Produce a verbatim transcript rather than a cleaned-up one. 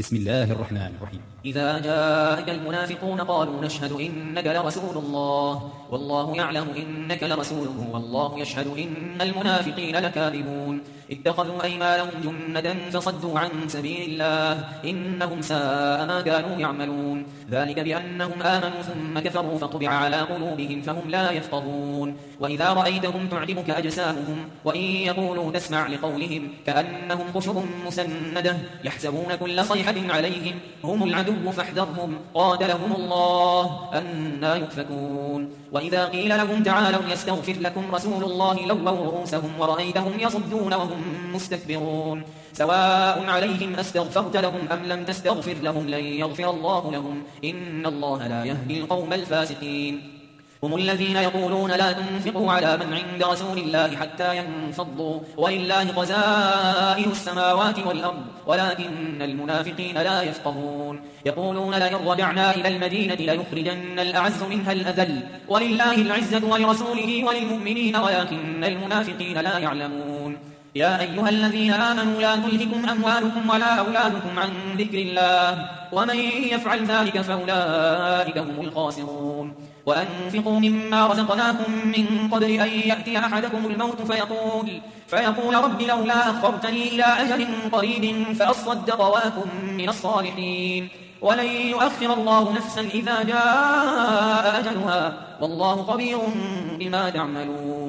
بسم الله الرحمن الرحيم. إذا جاءك المنافقون قالوا نشهد إنك لرسول الله والله يعلم إنك لرسوله والله يشهد إن المنافقين لكاذبون اتخذوا أيمانهم جنة فصدوا عن سبيل الله إنهم ساء ما كانوا يعملون ذلك بأنهم آمنوا ثم كفروا فطبع على قلوبهم فهم لا يفقهون وإذا رأيتهم تعجبك أجسامهم وإن يقولوا تسمع لقولهم كأنهم خشب مسندة يحسبون كل صيحة عليهم هم العدو فاحذرهم قاتلهم الله أنى يؤفكون وإذا قيل لهم تعالوا يستغفر لكم رسول الله لووا رؤوسهم ورأيتهم يصدون وهم مستكبرون سواء عليهم أستغفرت لهم أم لم تستغفر لهم لن يغفر الله لهم إن الله لا يهدي القوم الفاسقين هم الذين يقولون لا تنفقوا على من عند رسول الله حتى ينفضوا ولله خزائن السماوات والأرض ولكن المنافقين لا يفقهون يقولون لئن رجعنا إلى المدينة ليخرجن الأعز منها الأذل ولله العزة ولرسوله وللمؤمنين ولكن المنافقين لا يعلمون يا أيها الذين آمنوا لا تلهكم أموالكم ولا أولادكم عن ذكر الله ومن يفعل ذلك فأولئك هم الخاسرون وأنفقوا مما رزقناكم من قبل أن يأتي أحدكم الموت فيقول, فيقول رب لولا أخرتني إلى أجل قريب فأصدق وأكن من الصالحين ولن يؤخر الله نفسا إذا جاء أجلها والله خبير بما تعملون.